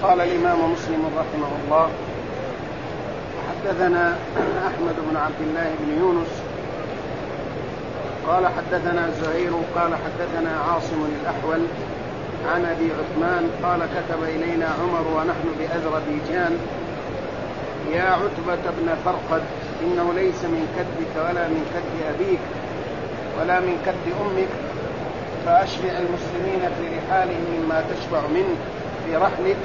قال الإمام مسلم رحمه الله: حدثنا أحمد بن عبد الله بن يونس قال حدثنا زهير قال حدثنا عاصم الأحول عن أبي عثمان قال: كتب إلينا عمر ونحن بأذربيجان: يا عتبة بن فرقد، إنه ليس من كدك ولا من كد أبيك ولا من كد أمك، فأشبع المسلمين في رحالهم مما تشبع منه في رحلك،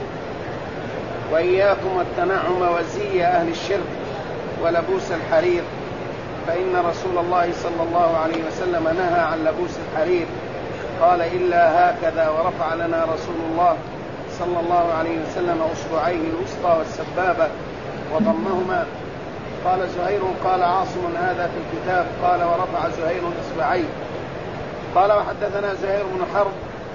وإياكم التنعم وزي أهل الشرك ولبوس الحرير، فإن رسول الله صلى الله عليه وسلم نهى عن لبوس الحرير. قال: إلا هكذا. ورفع لنا رسول الله صلى الله عليه وسلم أصبعيه الوسطى والسبابة وضمهما. قال زهير: قال عاصم: هذا في الكتاب. قال: ورفع زهير إصبعيه. قال: وحدثنا زهير بن حرب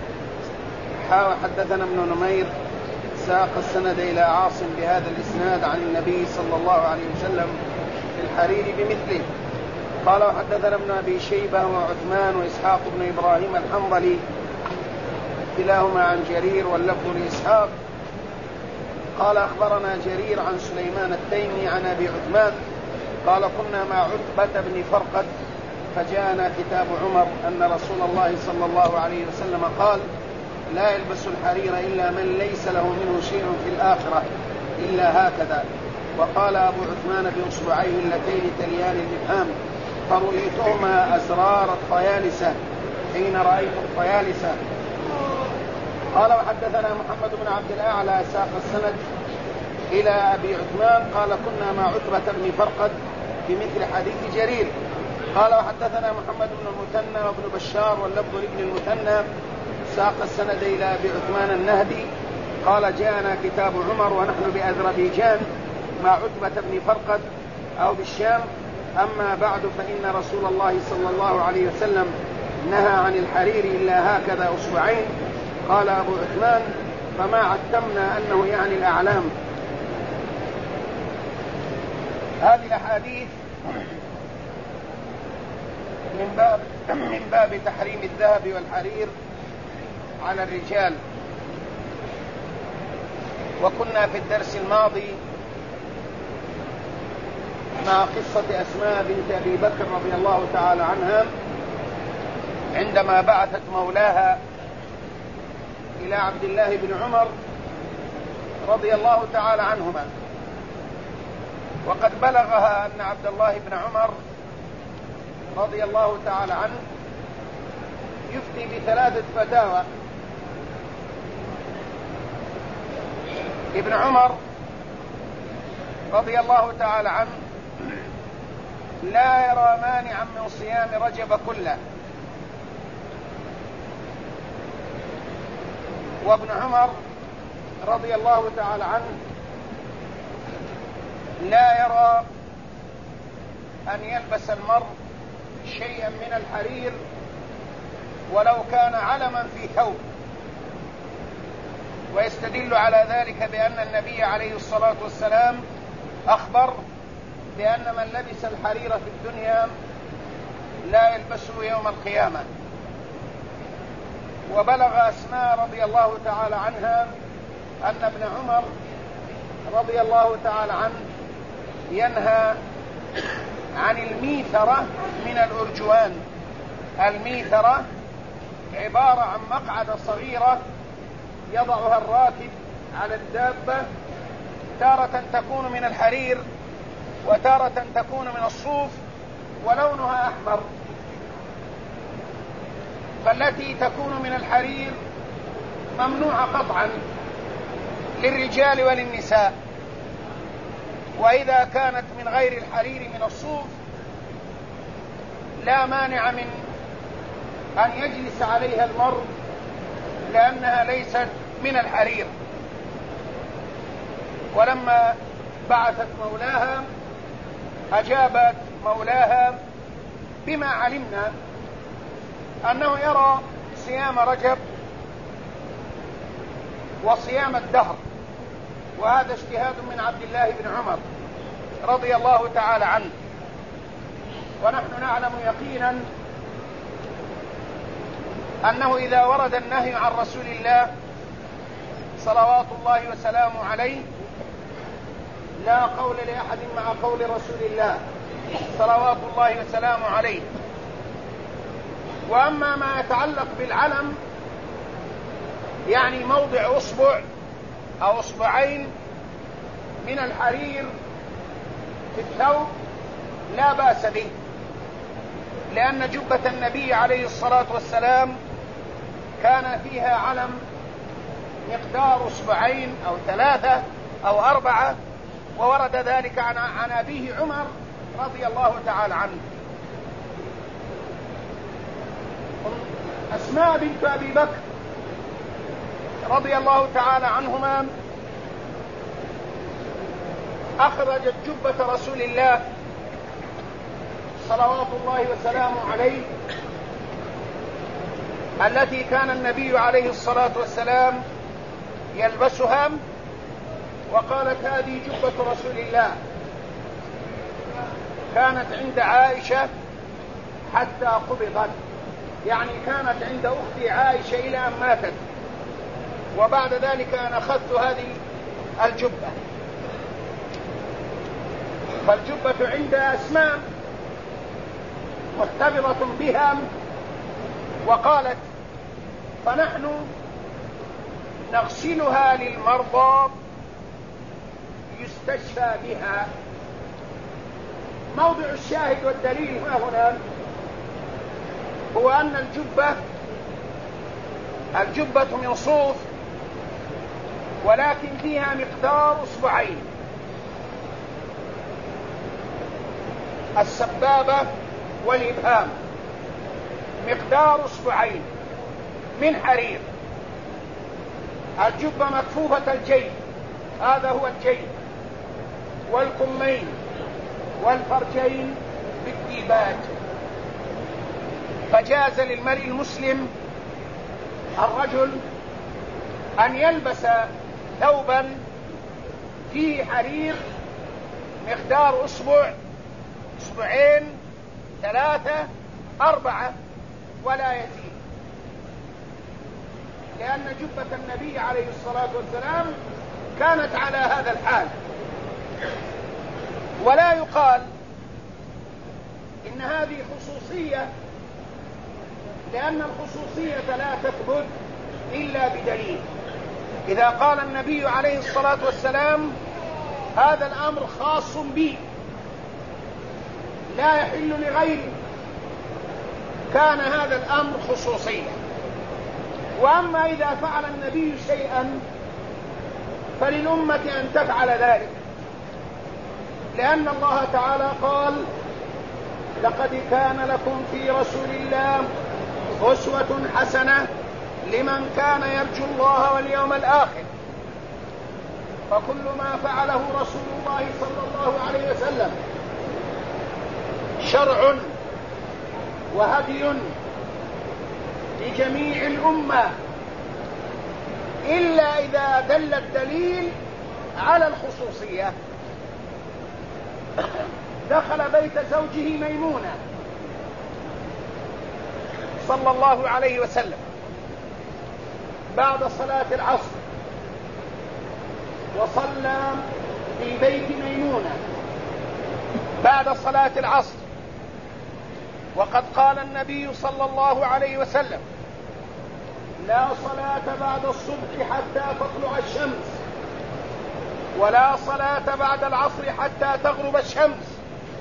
وحدثنا ابن نمير ساق السند إلى عاصم بهذا الإسناد عن النبي صلى الله عليه وسلم في الحرير بمثله. قال: وحدثنا ابن أبي شيبة وعثمان وإسحاق بن إبراهيم الحنظلي كلاهما عن جرير واللفظ لإسحاق. قال: أخبرنا جرير عن سليمان التيمي عن أبي عثمان قال: كنا مع عتبة بن فرقد فجاءنا كتاب عمر أن رسول الله صلى الله عليه وسلم قال: لا يلبس الحرير إلا من ليس له منه شيء في الآخرة إلا هكذا. وقال أبو عثمان بأصبعيه اللتين تليان الإبهام: فرؤيتهما أزرار الطيالسة حين رأيت الطيالسة. قال: وحدثنا محمد بن عبد الأعلى ساق السند إلى أبي عثمان قال: كنا مع عتبة بن فرقد بمثل حديث جرير. قال: وحدثنا محمد بن المثنى وابن بشار واللفظ لابن المثنى ساق السند إلى أبي عثمان النهدي قال: جاءنا كتاب عمر ونحن بأذربيجان مع عتبة بن فرقد أو بالشام. أما بعد، فإن رسول الله صلى الله عليه وسلم نهى عن الحرير إلا هكذا أصبعين. قال أبو عثمان: فما عتمنا أنه يعني الأعلام. هذه الأحاديث من باب تحريم الذهب والحرير على الرجال. وكنا في الدرس الماضي مع قصة أسماء بنت أبي بكر رضي الله تعالى عنها عندما بعثت مولاها إلى عبد الله بن عمر رضي الله تعالى عنهما، وقد بلغها أن عبد الله بن عمر رضي الله تعالى عنه يفتي ب3 فتاوى. ابن عمر رضي الله تعالى عنه لا يرى مانعا من صيام رجب كله، وابن عمر رضي الله تعالى عنه لا يرى أن يلبس المرء شيئا من الحرير ولو كان علما في ثوب، ويستدل على ذلك بأن النبي عليه الصلاة والسلام أخبر بأن من لبس الحرير في الدنيا لا يلبسه يوم القيامة. وبلغ أسماء رضي الله تعالى عنها أن ابن عمر رضي الله تعالى عنه ينهى عن الميثرة من الأرجوان. الميثرة عبارة عن مقعدة صغيرة يضعها الراكب على الدابة، تارة تكون من الحرير وتارة تكون من الصوف ولونها أحمر، فالتي تكون من الحرير ممنوعة قطعا للرجال وللنساء، وإذا كانت من غير الحرير من الصوف لا مانع من أن يجلس عليها المرء لأنها ليست من الحرير. ولما بعثت مولاها أجابت مولاها بما علمنا أنه يرى صيام رجب وصيام الدهر، وهذا اجتهاد من عبد الله بن عمر رضي الله تعالى عنه. ونحن نعلم يقينا أنه إذا ورد النهي عن رسول الله صلوات الله وسلامه عليه لا قول لأحد مع قول رسول الله صلوات الله وسلامه عليه. وأما ما يتعلق بالعلم يعني موضع أصبع أو أصبعين من الحرير في الثوب لا بأس به، لأن جبة النبي عليه الصلاة والسلام كان فيها علم مقدار أصبعين أو 3 أو 4، وورد ذلك عن أبيه عمر رضي الله تعالى عنه. أسماء بنت أبي بكر رضي الله تعالى عنهما أخرجت جبة رسول الله صلوات الله وسلامه عليه التي كان النبي عليه الصلاة والسلام يلبسها، وقالت هذه جبة رسول الله كانت عند عائشة حتى قبضت، يعني كانت عند أختي عائشة إلى أن ماتت، وبعد ذلك أنا أخذت هذه الجبة. فالجبة عند أسماء مرتبطة بها، وقالت فنحن نغسلها للمرضى يستشفى بها. موضع الشاهد والدليل هنا هو أن الجبة من صوف، ولكن فيها مقدار أصبعين، السبابة والإبهام مقدار أصبعين من حرير. الجبة مكفوفة الجيب، هذا هو الجيب، والكمين والفرجين بالديباج. فجاز للمرء المسلم الرجل أن يلبس ثوبا فيه حرير مقدار أصبع، أصبعين، 3، 4 ولا يزيد، لأن جبة النبي عليه الصلاة والسلام كانت على هذا الحال. ولا يقال إن هذه خصوصية، لأن الخصوصية لا تثبت إلا بدليل. إذا قال النبي عليه الصلاة والسلام هذا الأمر خاص بي لا يحل لغيري، كان هذا الأمر خصوصية. وأما إذا فعل النبي شيئا فللأمة أن تفعل ذلك، لأن الله تعالى قال لقد كان لكم في رسول الله أسوة حسنة لمن كان يرجو الله واليوم الآخر. فكل ما فعله رسول الله صلى الله عليه وسلم شرع وهدي لجميع الأمة، إلا إذا دل الدليل على الخصوصية. دخل بيت زوجه ميمونة صلى الله عليه وسلم بعد صلاة العصر، وصلى في بيت ميمونة بعد صلاة العصر، وقد قال النبي صلى الله عليه وسلم لا صلاة بعد الصبح حتى تطلع الشمس، ولا صلاة بعد العصر حتى تغرب الشمس.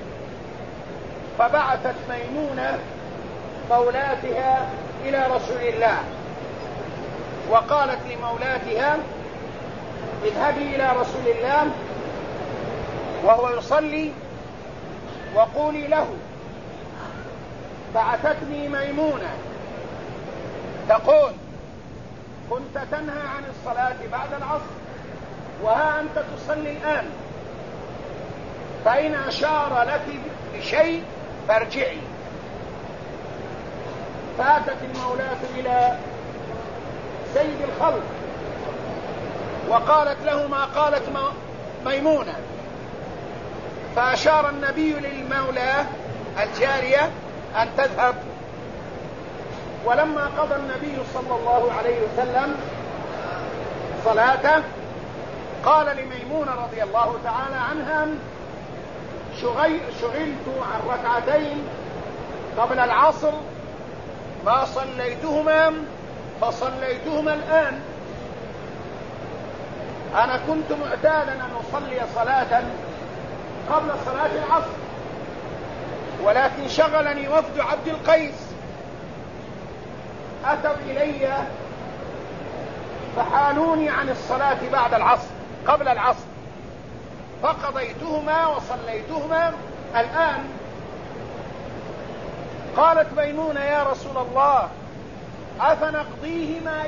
فبعثت ميمونة مولاتها إلى رسول الله، وقالت لمولاتها اذهبي إلى رسول الله وهو يصلي وقولي له بعثتني ميمونة تقول كنت تنهى عن الصلاة بعد العصر وها أنت تصلي الآن، فإن أشار لك بشيء فارجعي. فأتت المولاة إلى سيد الخلق وقالت له ما قالت ميمونة، فأشار النبي للمولى الجارية أن تذهب. ولما قضى النبي صلى الله عليه وسلم الصلاة قال لميمونة رضي الله تعالى عنها: شغلت عن ركعتين قبل العصر ما صليتهما فصليتهما الآن. أنا كنت معتادا أن أصلي صلاة قبل صلاة العصر، ولكن شغلني وفد عبد القيس، أتوا إلي فحالوني عن الصلاة بعد العصر قبل العصر، فقضيتهما وصليتهما الآن. قالت ميمونة: يا رسول الله، أفنقضيهما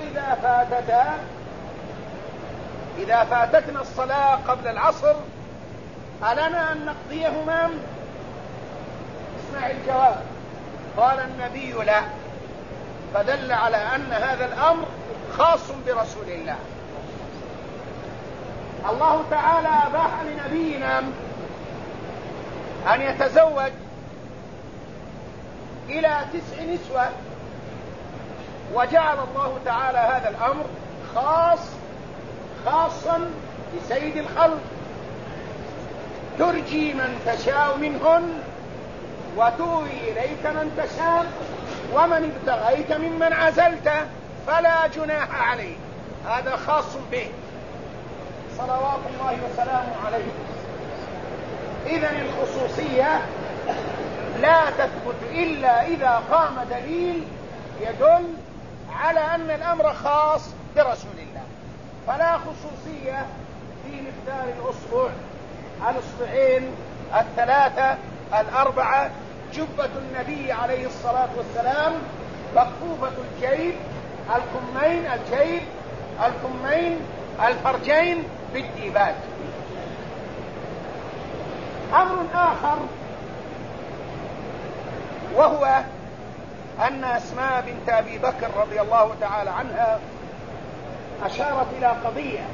إذا فاتتنا الصلاة قبل العصر ألنا أن نقضيهما؟ اسمع الجواب. قال النبي: لا. فدل على أن هذا الأمر خاص برسول الله. الله تعالى أباح لنبينا أن يتزوج إلى 9 نسوة، وجعل الله تعالى هذا الأمر خاصا بسيد الخلق: ترجي من تشاء منهن وتؤوي إليك من تشاء ومن ابتغيت ممن عزلت فلا جناح عليه. هذا خاص به صلوات الله وسلامه عليه. إذن الخصوصية لا تثبت إلا إذا قام دليل يدل على أن الأمر خاص برسول الله. فلا خصوصية في مقدار الأصبع، الأصبعين، 3، 4. جبة النبي عليه الصلاة والسلام مكفوفة الجيب، الكمين، الفرجين بالديباج. أمر آخر وهو أن أسماء بنت أبي بكر رضي الله تعالى عنها أشارت إلى قضية،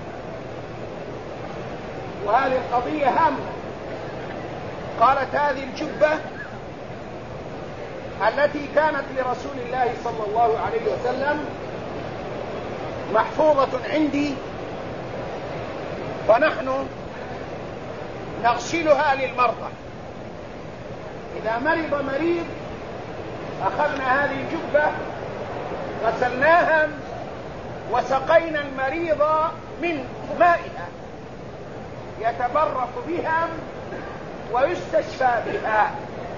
وهذه القضية هامة. قالت: هذه الجبة التي كانت لرسول الله صلى الله عليه وسلم محفوظة عندي، ونحن نغسلها للمرضى. إذا مرض مريض أخذنا هذه الجبة غسلناها وسقينا المريض من مائها يتبرك بها ويستشفى بها.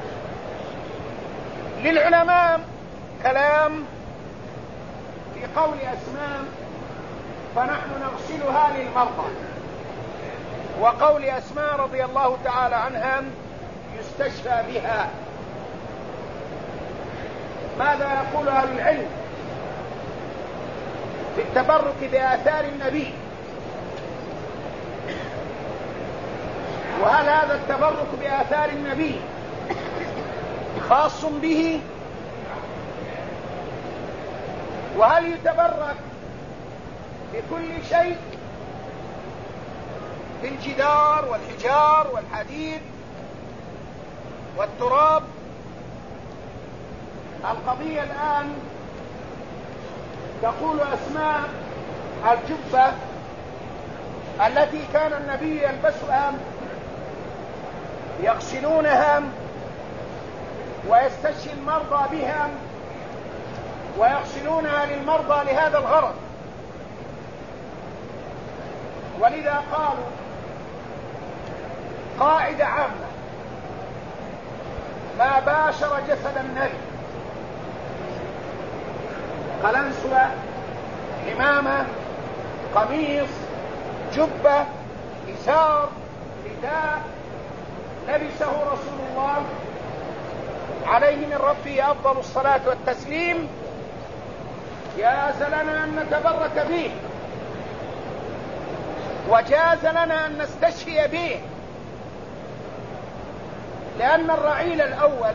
للعلماء كلام في قول أسماء: فنحن نغسلها للمرضى، وقول أسماء رضي الله تعالى عنها: يستشفى بها. ماذا يقول أهل العلم في التبرك بآثار النبي؟ وهل هذا التبرك بآثار النبي خاص به؟ وهل يتبرك بكل شيء، بالجدار والحجار والحديد والتراب؟ القضية الآن تقول أسماء: الجبة التي كان النبي يلبسها يغسلونها ويستشفي المرضى بها ويغسلونها للمرضى لهذا الغرض. ولذا قالوا قاعدة عامة: ما باشر جسد النبي، قلنسوة، عمامة، قميص، جبة، إزار، رداء، لبسه رسول الله عليه من ربه أفضل الصلاة والتسليم، جاز لنا أن نتبرك به، وجاز لنا أن نستشفي به، لأن الرعيل الأول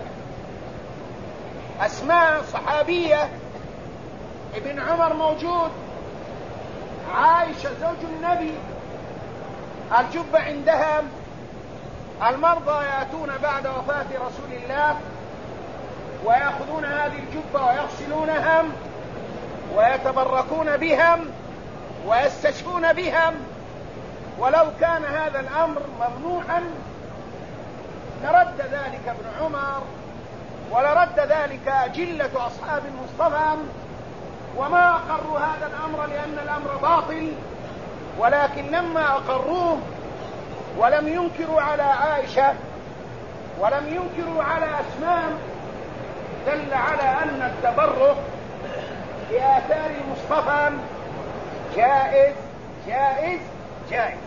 أسماء صحابية، ابن عمر موجود، عائشة زوج النبي، الجبة عندها. المرضى يأتون بعد وفاة رسول الله ويأخذون هذه الجبة ويغسلونها ويتبركون بها ويستشفون بهم، ولو كان هذا الأمر ممنوعا لرد ذلك ابن عمر ولرد ذلك جلة أصحاب المصطفى، وما أقروا هذا الأمر لأن الأمر باطل، ولكن لما أقروه ولم ينكروا على عائشة ولم ينكروا على أسماء دل على أن التبرك بآثار المصطفى جائز جائز جائز.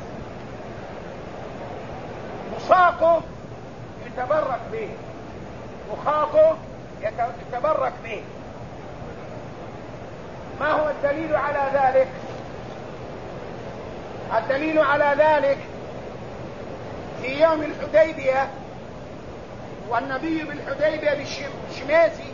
مصاقه يتبرك به، مخاطه يتبرك به. ما هو الدليل على ذلك؟ الدليل على ذلك في يوم الحديبية والنبي بالحديبية بالشماسي،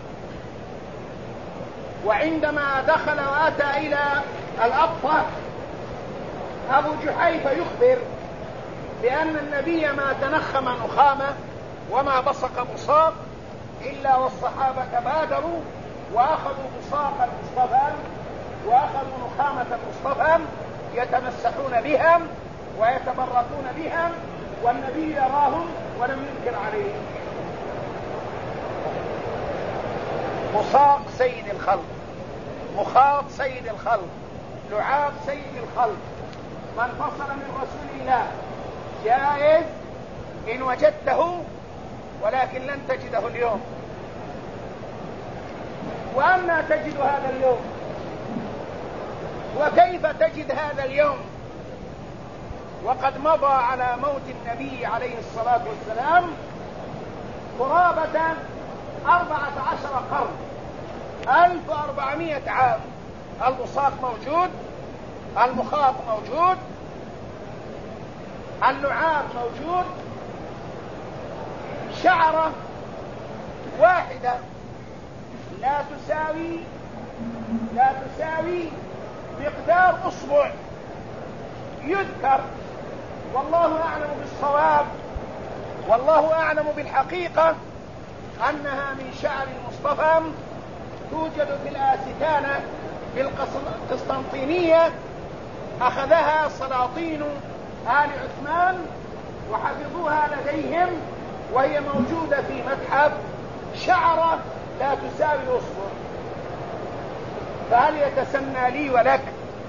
وعندما دخل وأتى إلى الأبطة أبو جحيفة يخبر بأن النبي ما تنخم نخامة وما بصق بصاق إلا والصحابة بادروا وأخذوا بصاق المصطفى وأخذوا نخامة المصطفى يتمسحون بهم ويتبركون بهم، والنبي يراهم ولم ينكر عليهم. مصاق سيد الخلق، مخاط سيد الخلق، لعاب سيد الخلق، من فصل من رسول الله جائز إن وجدته، ولكن لن تجده اليوم. وأما تجد هذا اليوم؟ وكيف تجد هذا اليوم وقد مضى على موت النبي عليه الصلاة والسلام قرابة 14 قرن، 1400 عام. البصاق موجود، المخاط موجود، اللعاب موجود، شعرة واحدة لا تساوي مقدار أصبع يذكر، والله أعلم بالصواب، والله أعلم بالحقيقة أنها من شعر المصطفى، توجد في الآستانة في القسطنطينية، أخذها سلاطين آل عثمان وحفظوها لديهم، وهي موجودة في متحف، شعرة لا تساوي أصبع. فهل يتسنى لي ولك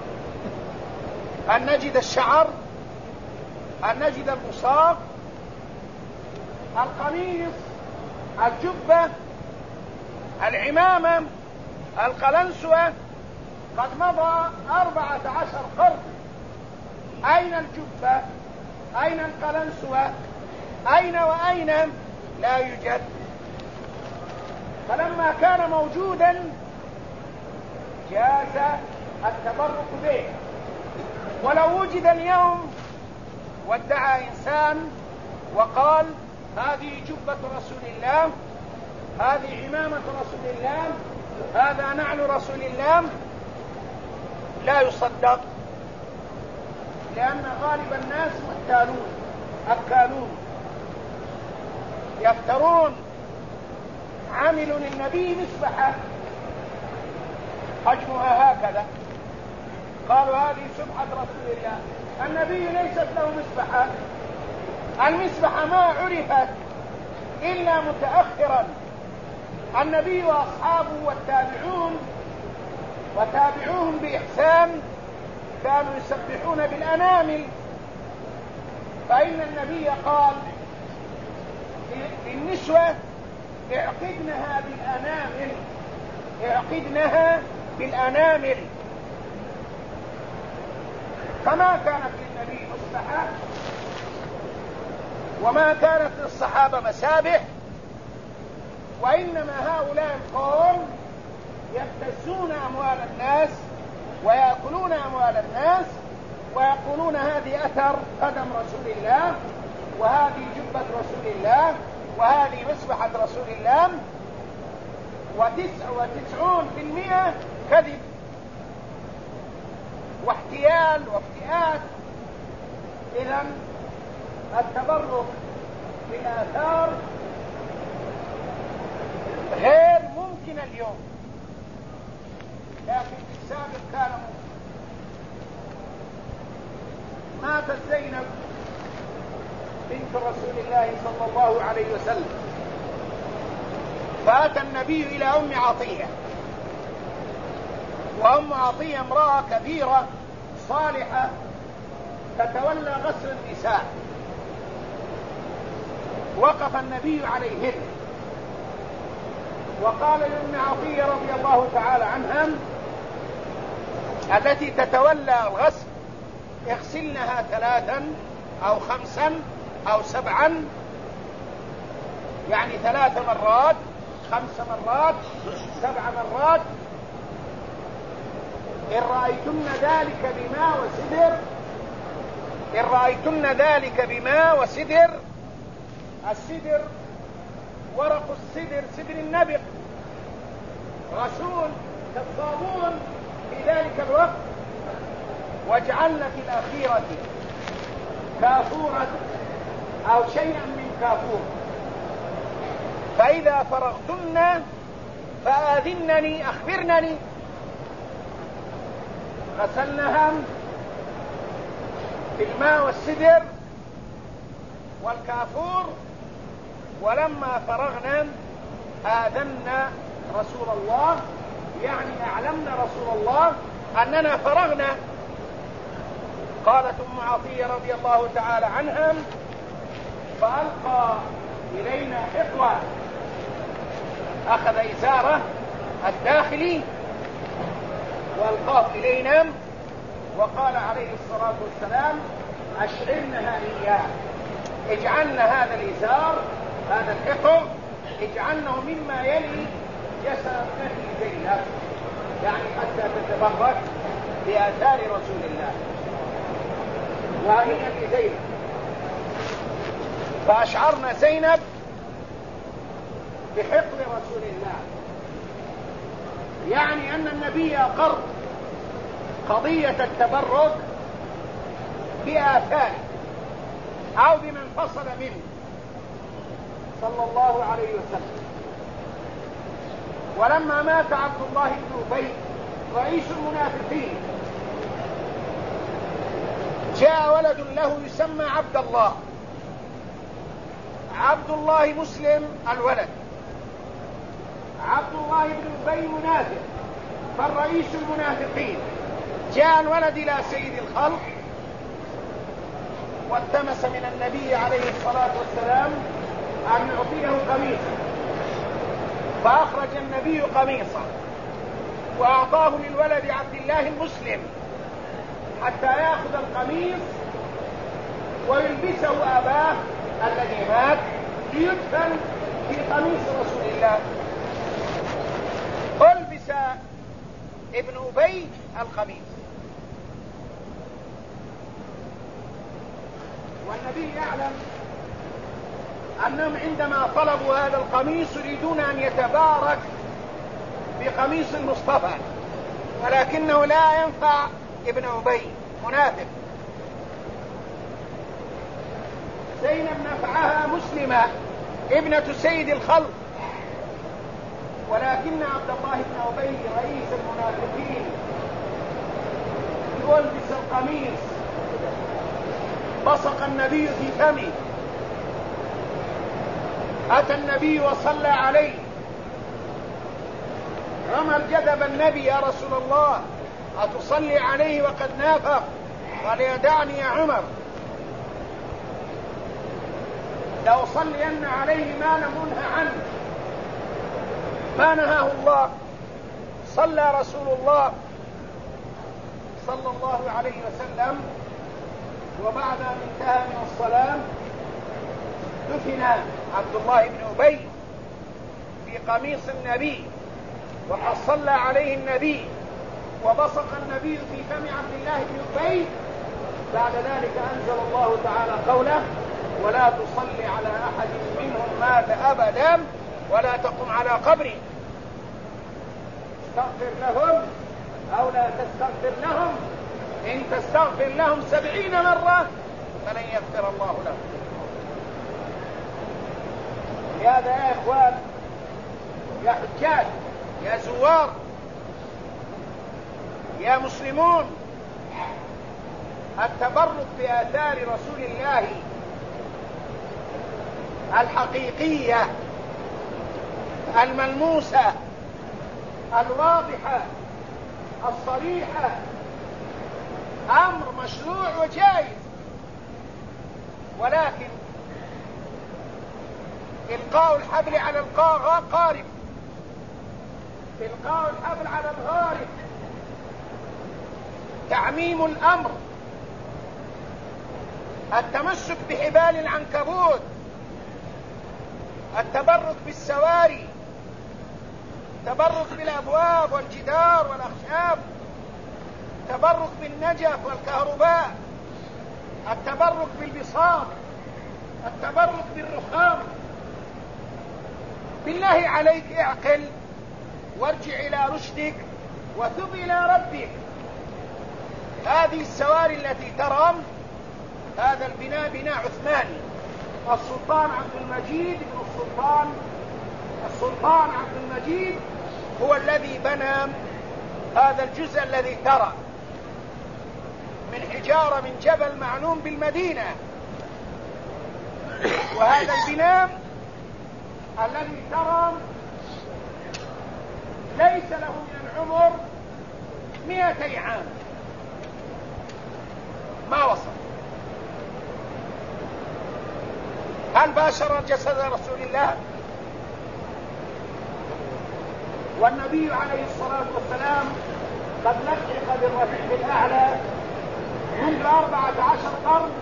أن نجد الشعر، أن نجد البصاق، القميص، الجبة، العمامة، القلنسوة؟ قد مضى 14 قرن، أين الجبة؟ أين القلنسوة؟ أين وأين؟ لا يوجد. فلما كان موجودا جاز التبرك به. ولو وجد اليوم وادعى إنسان وقال هذه جبة رسول الله، هذه عمامة رسول الله، هذا نعل رسول الله، لا يصدق، لأن غالب الناس محتالون أبكالون يفترون. عملوا للنبي مسبحة حجمها هكذا، قالوا هذه سبحة رسول الله، النبي ليست له مسبحة. المسبحة ما عرفت إلا متأخرا، النبي وأصحابه والتابعون وتابعوهم بإحسان كانوا يسبحون بالأنامل، فإن النبي قال للنسوة اعقدنها بالأنامل، اعقدنها بالأنامل. فما كانت للنبي مسبحة وما كانت للصحابة مسابح، وإنما هؤلاء القوم يبتزون أموال الناس ويأكلون أموال الناس ويقولون هذه أثر قدم رسول الله، وهذه جبة رسول الله، وهذه مسبحة رسول الله، 99% كذب واحتيال وافتئات. إذن التبرك بالآثار غير ممكن اليوم، لكن في السابق كان ممكن. ماتت زينب بنت رسول الله صلى الله عليه وسلم، فأتى النبي إلى أم عطية، وأم عطية امرأة كبيرة صالحة تتولى غسل النساء. وقف النبي عليهن وقال لأم عطية رضي الله تعالى عنها التي تتولى الغسل: اغسلنها 3 أو 5 أو 7، يعني 3 مرات 5 مرات 7 مرات، إن رأيتن ذلك بماء وسدر، إن رأيتن ذلك بماء وسدر. السدر ورق السدر، سدر النبق، رسول كالصابون في ذلك الوقت. واجعلن في الأخيرة كافورا أو شيئا من كافور، فإذا فرغتن فآذنني أخبرنني. غسلنها بالماء والسدر والكافور، ولما فرغنا آذنا رسول الله، يعني أعلمنا رسول الله أننا فرغنا. قالت أم عطية رضي الله تعالى عنها: فألقى إلينا حقوة، أخذ إزاره الداخلي وألقاه إلينا، وقال عليه الصلاة والسلام: أشعرنها إياه، اجعلنا هذا الإزار، هذا الحقو، اجعلنه مما يلي جسد ابنته زينب، يعني حتى تتبرك بآثار رسول الله، وهي لزينب. فأشعرنا زينب بحقن رسول الله، يعني أن النبي أقر قضية التبرك بآثار أو بمن فصل منه صلى الله عليه وسلم. ولما مات عبد الله بن أبي رئيس المنافقين، جاء ولد له يسمى عبد الله، عبد الله مسلم الولد، عبد الله بن أبي منافق، فالرئيس المنافقين. جاء الولد إلى سيد الخلق والتمس من النبي عليه الصلاة والسلام أن يعطيه قميصا، فأخرج النبي قميصا وأعطاه للولد عبد الله المسلم حتى يأخذ القميص ويلبسه أباه الذي مات ليدفن في قميص رسول الله. ألبس ابن أبي القميص، والنبي يعلم أنهم عندما طلبوا هذا القميص يريدون أن يتبارك بقميص المصطفى، ولكنه لا ينفع ابن أبي منافق. زينب نفعها مسلمة ابنة سيد الخلق، ولكن عبد الله بن أبي رئيس المنافقين يلبس القميص. بصق النبي في فمه، أتى النبي وصلى عليه. عمر جذب النبي: يا رسول الله أتصلي عليه وقد نافق؟ قال: يدعني يا عمر، لأصلين عليه ما لم أنه عنه، ما نهاه الله. صلى رسول الله صلى الله عليه وسلم، وبعد أن انتهى من الصلاة دفن عبد الله بن أبي في قميص النبي، وقد صلى عليه النبي وبصق النبي في فم عبد الله بن أبي. بعد ذلك أنزل الله تعالى قوله: ولا تصلي على أحد منهم مات أبدا ولا تقم على قبره. استغفر لهم أو لا تستغفر لهم، إن تستغفر لهم 70 مرة فلن يغفر الله لهم. لهذا يا إخوان، يا حجاج، يا زوار، يا مسلمون، التبرك بآثار رسول الله الحقيقية الملموسة الواضحة الصريحة أمر مشروع وجائز، ولكن إلقاء الحبل على القارب، إلقاء الحبل على الغارب، تعميم الأمر، التمسك بحبال العنكبوت، التبرك بالسواري، التبرك بالأبواب والجدار والأخشاب، التبرك بالنجف والكهرباء، التبرك بالبساط، التبرك بالرخام. بالله عليك اعقل وارجع إلى رشدك وتب إلى ربك. هذه السواري التي ترى، هذا البناء بناء عثماني. السلطان عبد المجيد بن السلطان عبد المجيد هو الذي بنى هذا الجزء الذي ترى من حجارة من جبل معلوم بالمدينة. وهذا البناء الذي ترى ليس له من العمر 200 عام، ما وصل. هل باشر جسد رسول الله؟ والنبي عليه الصلاة والسلام قد لحق بالرفيق الأعلى منذ 14 قرن.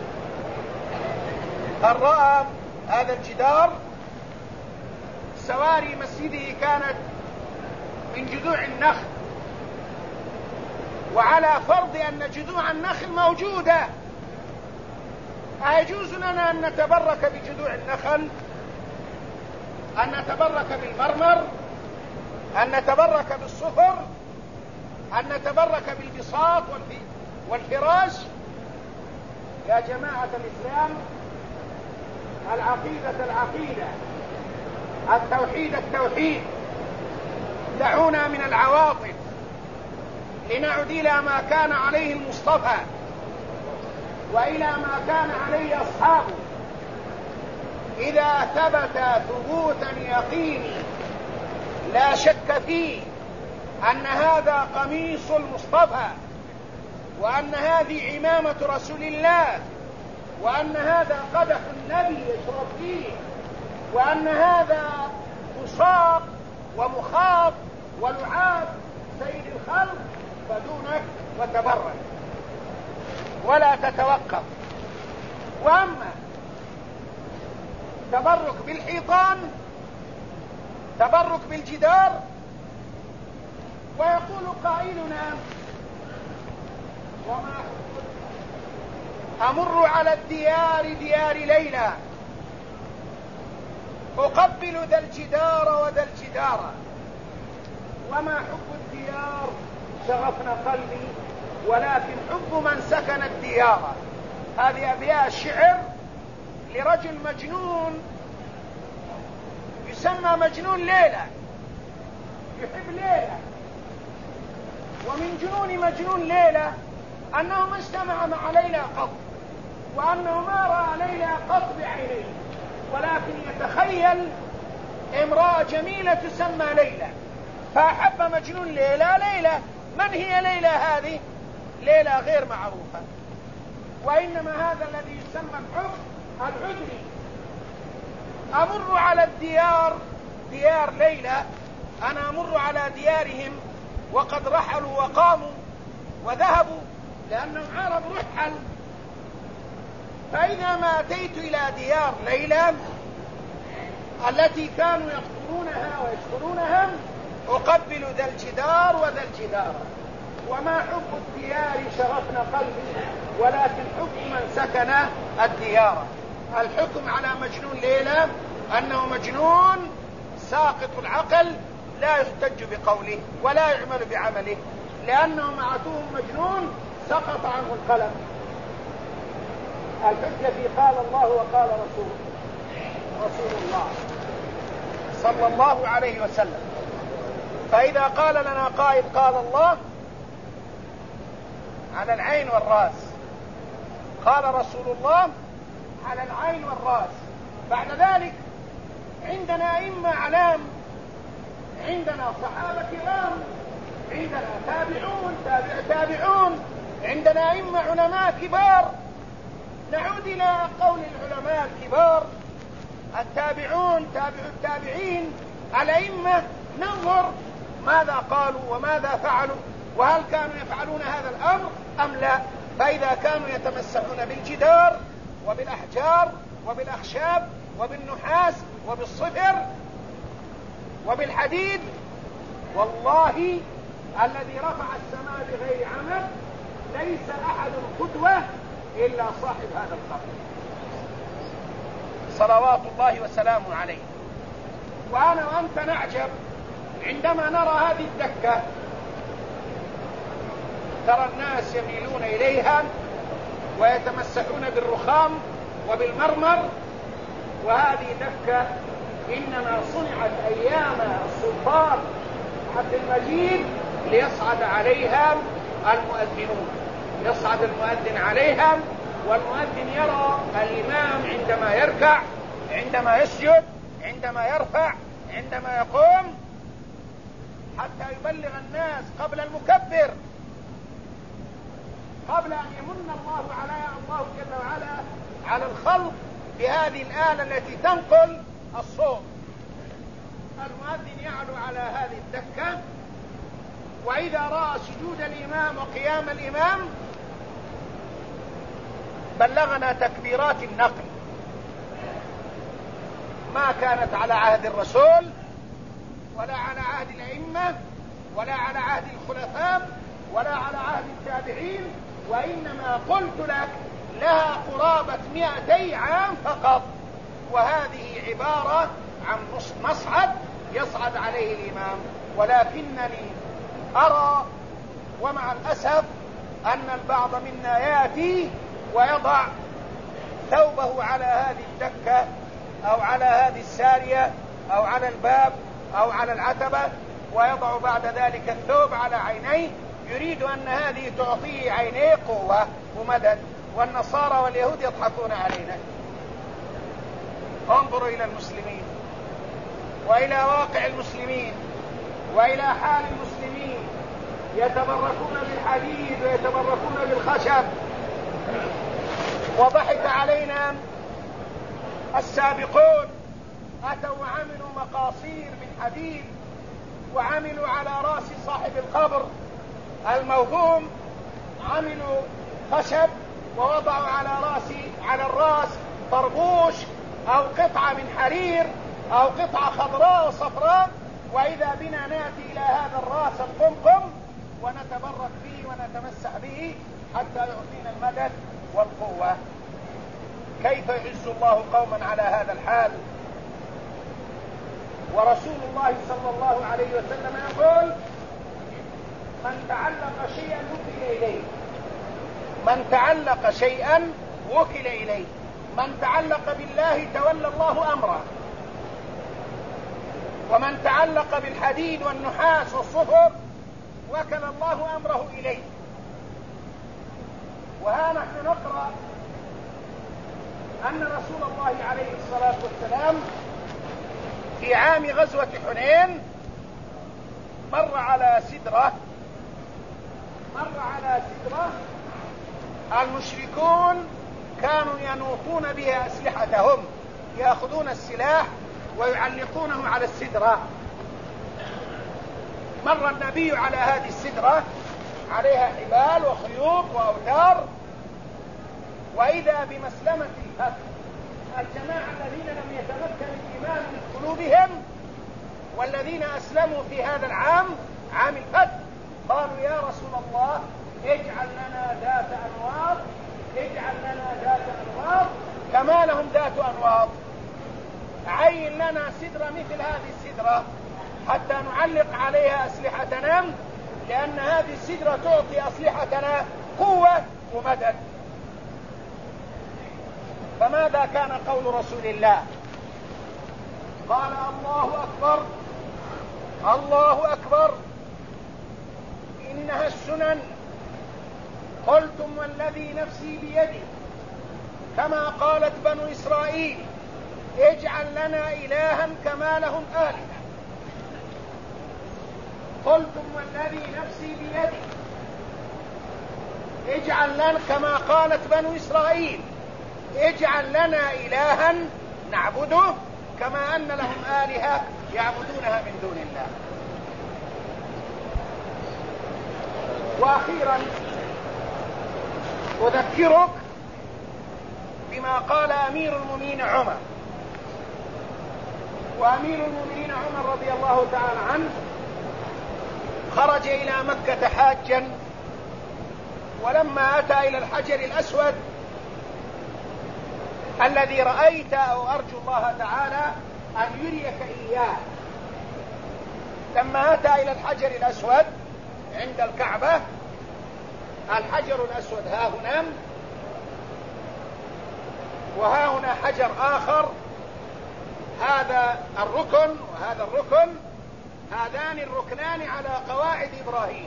قد رأى هذا الجدار. سواري مسجده كانت من جذوع النخل، وعلى فرض أن جذوع النخل موجودة، أيجوز لنا أن نتبرك بجذوع النخل، أن نتبرك بالمرمر، أن نتبرك بالصفر، أن نتبرك بالبساط والفراش؟ يا جماعة الإسلام، العقيدة، التوحيد. دعونا من العواطف لنعد إلى ما كان عليه المصطفى وإلى ما كان عليه أصحابه. إذا ثبت ثبوتا يقيني لا شك فيه أن هذا قميص المصطفى، وأن هذه عمامة رسول الله، وأن هذا قدح النبي يشرب فيه، وأن هذا مصاب ومخاض ولعاب سيد الخلق، فدونك وتبرك ولا تتوقف. وأما تبرك بالحيطان، تبرك بالجدار، ويقول قائلنا: وما أمر على ديار ليلى أقبل ذا الجدار وذا الجدار، وما حب الديار شغفنا قلبي ولكن حب من سكن الديار. هذه أبيات الشعر لرجل مجنون يسمى مجنون ليلى، يحب ليلى. ومن جنون مجنون ليلى أنه ما اجتمع مع ليلى قط، وأنه ما رأى ليلى قط بعينيه، ولكن يتخيل امرأة جميلة تسمى ليلى، فأحب مجنون ليلى. من هي ليلى هذه؟ ليلى غير معروفة. وإنما هذا الذي يسمى الحب العذري. أمر على ديار ليلى، أنا أمر على ديارهم وقد رحلوا وقاموا وذهبوا، لأنهم عرب رحل. فإذا ما أتيت إلى ديار ليلى التي كانوا يقطرونها ويسكنونها أقبل ذا الجدار وذا الجدار. وما حب الديار شغفنا قلبي ولكن حب من سكن الديار. الحكم على مجنون ليلى أنه مجنون ساقط العقل، لا يحتج بقوله ولا يعمل بعمله، لأنه معتوه مجنون سقط عنه القلم. الحجة في قال الله وقال رسول الله صلى الله عليه وسلم. فإذا قال لنا قائل قال الله على العين والرأس، قال رسول الله على العين والرأس. بعد ذلك عندنا أئمة أعلام، عندنا صحابة كرام، عندنا تابعون تابعون، عندنا أئمة علماء كبار. نعود إلى قول العلماء الكبار التابعون تابع التابعين الأئمة، ننظر ماذا قالوا وماذا فعلوا، وهل كانوا يفعلون هذا الأمر أم لا. فإذا كانوا يتمسكون بالجدار وبالأحجار وبالأخشاب وبالنحاس وبالصفر وبالحديد، والله الذي رفع السماء بغير عمد ليس أحد قدوة إلا صاحب هذا القبر صلوات الله وسلامه عليه. وأنا وأنت نعجب عندما نرى هذه الدكة، ترى الناس يميلون إليها ويتمسحون بالرخام وبالمرمر، وهذه دكة إنما صنعت أيام السلطان عبد المجيد ليصعد عليها المؤذنون، يصعد المؤذن عليها، والمؤذن يرى الإمام عندما يركع، عندما يسجد، عندما يرفع، عندما يقوم، حتى يبلغ الناس قبل المكبر، قبل أن يمن الله جل وعلا على الخلق بهذه الآلة التي تنقل الصوت. المؤذن يعلو على هذه الدكة، وإذا رأى سجود الإمام وقيام الإمام بلغنا تكبيرات النقل، ما كانت على عهد الرسول ولا على عهد الأئمة ولا على عهد الخلفاء ولا على عهد التابعين، وإنما قلت لك لها قرابة 200 عام فقط. وهذه عبارة عن مصعد يصعد عليه الإمام. ولكنني أرى ومع الأسف أن البعض منا يأتي ويضع ثوبه على هذه الدكة أو على هذه السارية أو على الباب أو على العتبة، ويضع بعد ذلك الثوب على عينيه، يريد أن هذه تعطيه عينيه قوة ومدد. والنصارى واليهود يضحكون علينا. انظروا إلى المسلمين وإلى واقع المسلمين وإلى حال المسلمين، يتبركون بالحديد ويتبركون بالخشب. وضحك علينا السابقون، أتوا وعملوا مقاصير من حديد، وعملوا على رأس صاحب القبر الموهوم، عملوا خشب ووضعوا على الرأس طربوش أو قطعة من حرير أو قطعة خضراء وصفراء، وإذا بنا نأتي إلى هذا الرأس القمقم ونتبرك به ونتمسح به حتى يعطينا المدد والقوة. كيف يعز الله قوما على هذا الحال؟ ورسول الله صلى الله عليه وسلم يقول: من تعلق شيئا وكل إليه، من تعلق شيئا وكل إليه، من تعلق بالله تولى الله أمره، ومن تعلق بالحديد والنحاس والصفر وكل الله أمره إليه. وها نحن نقرأ أن رسول الله عليه الصلاة والسلام في عام غزوة حنين مر على سدرة، المشركون كانوا ينوطون بها أسلحتهم، يأخذون السلاح ويعلقونه على السدرة. مر النبي على هذه السدرة، عليها حبال وخيوط وأوتار، وإذا بمسلمة الفتح. الجماعة الذين لم يتمكن الإيمان من قلوبهم والذين أسلموا في هذا العام، عام الفتح، قالوا: يا رسول الله اجعل لنا ذات أنواط، اجعل لنا ذات أنواط كما لهم ذات أنواط، عين لنا سدرة مثل هذه السدرة حتى نعلق عليها أسلحتنا، لأن هذه السدرة تعطي أسلحتنا قوة ومدد. فماذا كان قول رسول الله؟ قال: الله أكبر، الله أكبر، إنها السنن. قلتم والذي نفسي بيده كما قالت بنو إسرائيل اجعل لنا إلها كما لهم آلهة. قلتم والذي نفسي بيده اجعل لنا كما قالت بنو إسرائيل اجعل لنا إلها نعبده كما أن لهم آلهة يعبدونها من دون الله. وأخيرا أذكرك بما قال أمير المؤمنين عمر. وأمير المؤمنين عمر رضي الله تعالى عنه خرج إلى مكة حاجا، ولما أتى إلى الحجر الأسود الذي رأيت أو أرجو الله تعالى أن يريك إياه، لما أتى إلى الحجر الأسود عند الكعبة، الحجر الأسود ها هنا وها هنا حجر آخر، هذا الركن وهذا الركن، هذان الركنان على قواعد إبراهيم،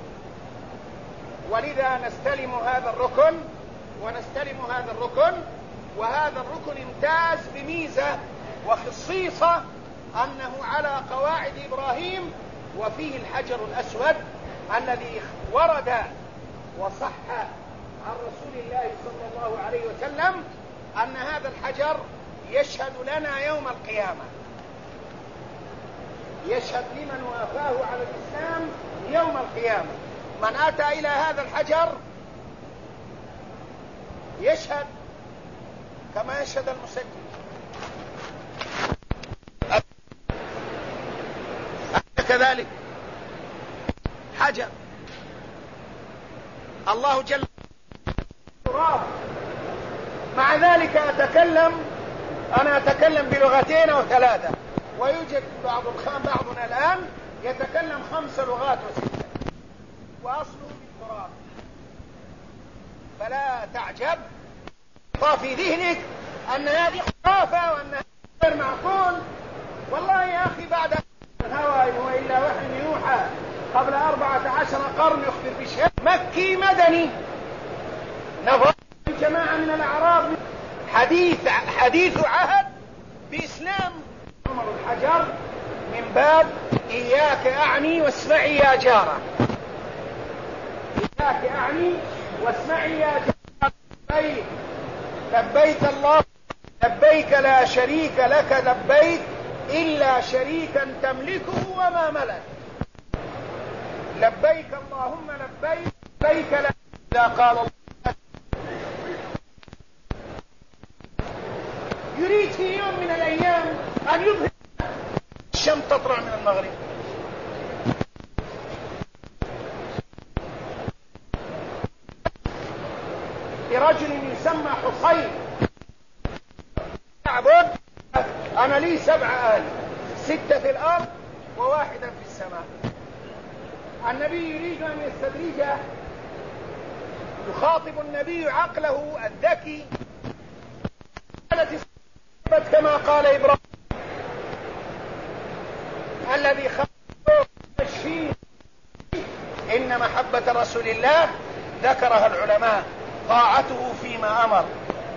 ولذا نستلم هذا الركن ونستلم هذا الركن. وهذا الركن امتاز بميزة وخصيصة أنه على قواعد إبراهيم، وفيه الحجر الأسود الذي ورد وصح عن رسول الله صلى الله عليه وسلم أن هذا الحجر يشهد لنا يوم القيامة، يشهد لمن وافاه على الإسلام يوم القيامة. من أتى إلى هذا الحجر يشهد كما يشهد المسجل. كذلك حجر الله جل وعلا. مع ذلك أنا أتكلم بلغتين أو ثلاثة، ويوجد بعضنا الآن يتكلم 5 لغات و6، وأصله بالتراب. فلا تعجب في ذهنك أن هذه خرافة وأن غير معقول. والله يا أخي بعد الهوى إن هو إلا وحي يوحى قبل 14 قرن يخبر بشيء مكي مدني، نظر جماعة من الأعراب حديث عهد بإسلام عمر الحجر من باب إياك أعني واسمعي يا جارة، إياك أعني واسمعي يا جارة. لبيك الله لبيك لا شريك لك لبيك إلا شريكا تملكه وما ملك. لبيك اللهم لبيك لبيك لا. إذا قال الله يريد في يوم من الأيام أن يظهر الشمس تطلع من المغرب، برجل يسمى حصين يعبد أنا لي 7 آلهة، 6 في الأرض وواحدا في السماء. النبي يريد أن يستدرجه، يخاطب النبي عقله الذكي التي كما قال إبراهيم الذي خلقه الشيء. إن محبة رسول الله ذكرها العلماء طاعته فيما أمر.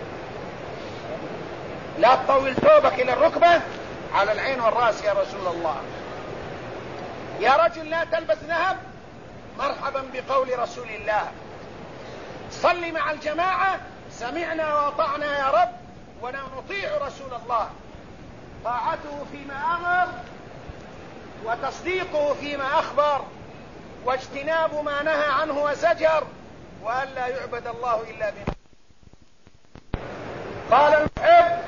لا تطول ثوبك إلى الركبة، على العين والرأس يا رسول الله. يا رجل لا تلبس ذهب، مرحبا بقول رسول الله. صل مع الجماعة، سمعنا وأطعنا يا رب ونطيع رسول الله. طاعته فيما أمر وتصديقه فيما أخبر، واجتناب ما نهى عنه وزجر، وأن لا يعبد الله إلا بما قال المحب.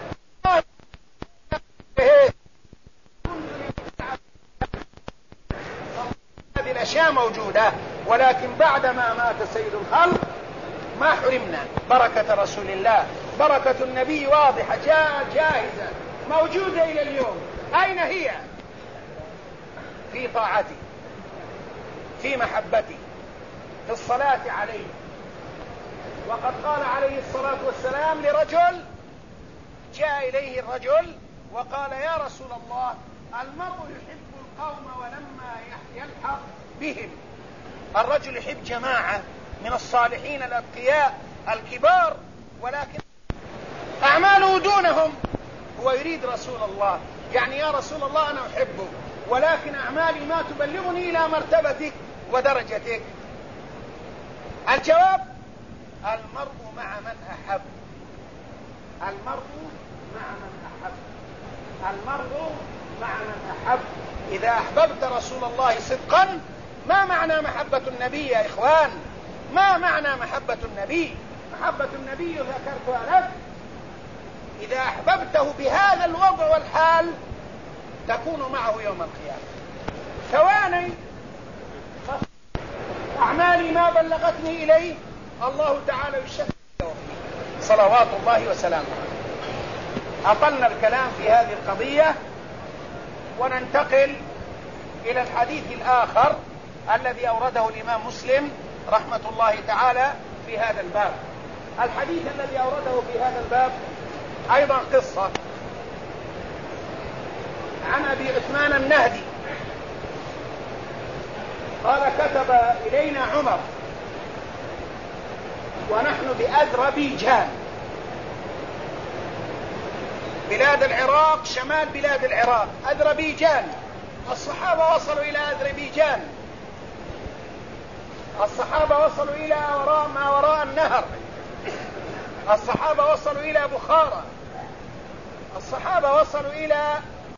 هذه الأشياء موجودة، ولكن بعدما مات سيد الخلق ما حرمنا بركة رسول الله. بركة النبي واضحة جاهزة موجودة إلى اليوم. أين هي؟ في طاعته، في محبته، في الصلاة عليه. وقد قال عليه الصلاة والسلام لرجل جاء إليه الرجل وقال يا رسول الله المرء يحب القوم ولما يلحق بهم. الرجل يحب جماعة من الصالحين الأتقياء الكبار، ولكن يحبونهم. هو يريد رسول الله، يعني يا رسول الله أنا أحبه، ولكن أعمالي ما تبلغني إلى مرتبتك ودرجتك. الجواب: المرء مع من أحب. المرء مع من أحب. المرء مع من أحب. إذا أحببت رسول الله صدقا، ما معنى محبة النبي يا إخوان؟ ما معنى محبة النبي؟ محبة النبي ذكرتها لك، إذا أحببته بهذا الوضع والحال تكون معه يوم القيامة. ثواني أعمالي ما بلغتني إليه، الله تعالى يشفع صلوات الله وسلامه. أطلنا الكلام في هذه القضية، وننتقل إلى الحديث الآخر الذي أورده الإمام مسلم رحمة الله تعالى في هذا الباب. الحديث الذي أورده في هذا الباب أيضا قصة عن أبي عثمان النهدي قال: كتب إلينا عمر ونحن بأذربيجان، بلاد العراق، شمال بلاد العراق، أذربيجان. الصحابة وصلوا إلى أذربيجان، الصحابة وصلوا إلى ما وراء النهر، الصحابة وصلوا إلى بخارى، الصحابة وصلوا إلى